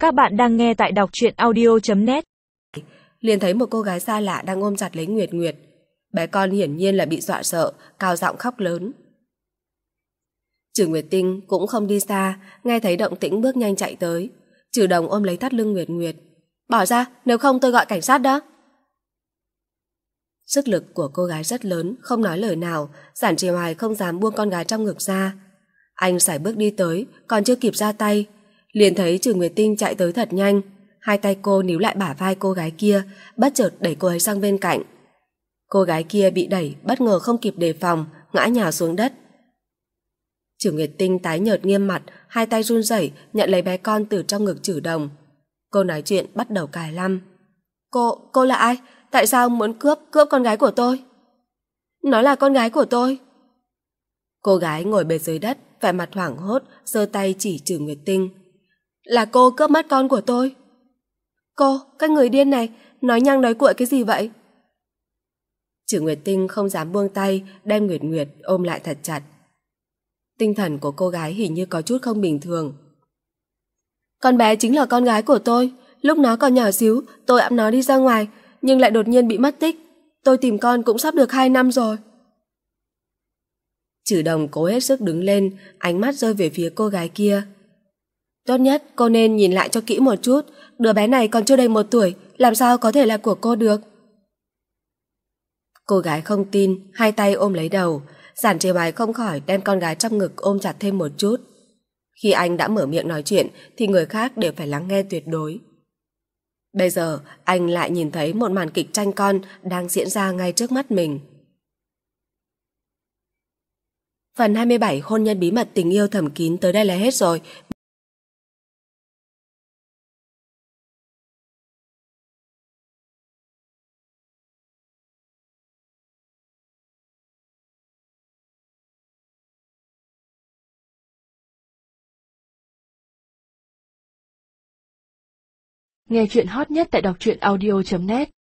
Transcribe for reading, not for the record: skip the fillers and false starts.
Các bạn đang nghe tại đọc truyện audio.net. Liền thấy một cô gái xa lạ đang ôm chặt lấy Nguyệt Nguyệt. Bé con hiển nhiên là bị dọa sợ, cao giọng khóc lớn. Trừ Nguyệt Tinh cũng không đi xa, nghe thấy động tĩnh bước nhanh chạy tới. Trừ Đồng ôm lấy thắt lưng Nguyệt Nguyệt. Bỏ ra, nếu không tôi gọi cảnh sát đó. Sức lực của cô gái rất lớn, không nói lời nào, Giản Trì Hoài không dám buông con gái trong ngực ra. Anh sải bước đi tới, còn chưa kịp ra tay, liền thấy Trừ Nguyệt Tinh chạy tới thật nhanh. Hai tay cô níu lại bả vai cô gái kia, bất chợt đẩy cô ấy sang bên cạnh. Cô gái kia bị đẩy, bất ngờ không kịp đề phòng, ngã nhào xuống đất. Trừ Nguyệt Tinh tái nhợt nghiêm mặt, hai tay run rẩy nhận lấy bé con từ trong ngực Trừ Đồng. Cô nói chuyện bắt đầu cài lăm. Cô là ai? Tại sao muốn cướp con gái của tôi? Nó là con gái của tôi. Cô gái ngồi bệt dưới đất, vẻ mặt hoảng hốt, giơ tay chỉ Trừ Nguyệt Tinh. Là cô cướp mất con của tôi. Cô, các người điên này, nói nhăng nói cuội cái gì vậy? Trừ Nguyệt Tinh không dám buông tay, đem Nguyệt Nguyệt ôm lại thật chặt. Tinh thần của cô gái hình như có chút không bình thường. Con bé chính là con gái của tôi. Lúc nó còn nhỏ xíu, tôi ẵm nó đi ra ngoài, nhưng lại đột nhiên bị mất tích. Tôi tìm con cũng sắp được 2 năm rồi. Trừ Đồng cố hết sức đứng lên, ánh mắt rơi về phía cô gái kia. Tốt nhất cô nên nhìn lại cho kỹ một chút, đứa bé này còn chưa đầy 1 tuổi, làm sao có thể là của cô được? Cô gái không tin, hai tay ôm lấy đầu. Giản Trì Hoài không khỏi đem con gái trong ngực ôm chặt thêm một chút. Khi anh đã mở miệng nói chuyện thì người khác đều phải lắng nghe tuyệt đối. Bây giờ anh lại nhìn thấy một màn kịch tranh con đang diễn ra ngay trước mắt mình. Phần 27 hôn nhân bí mật tình yêu thầm kín tới đây là hết rồi. Nghe chuyện hot nhất tại đọc truyện audio.net.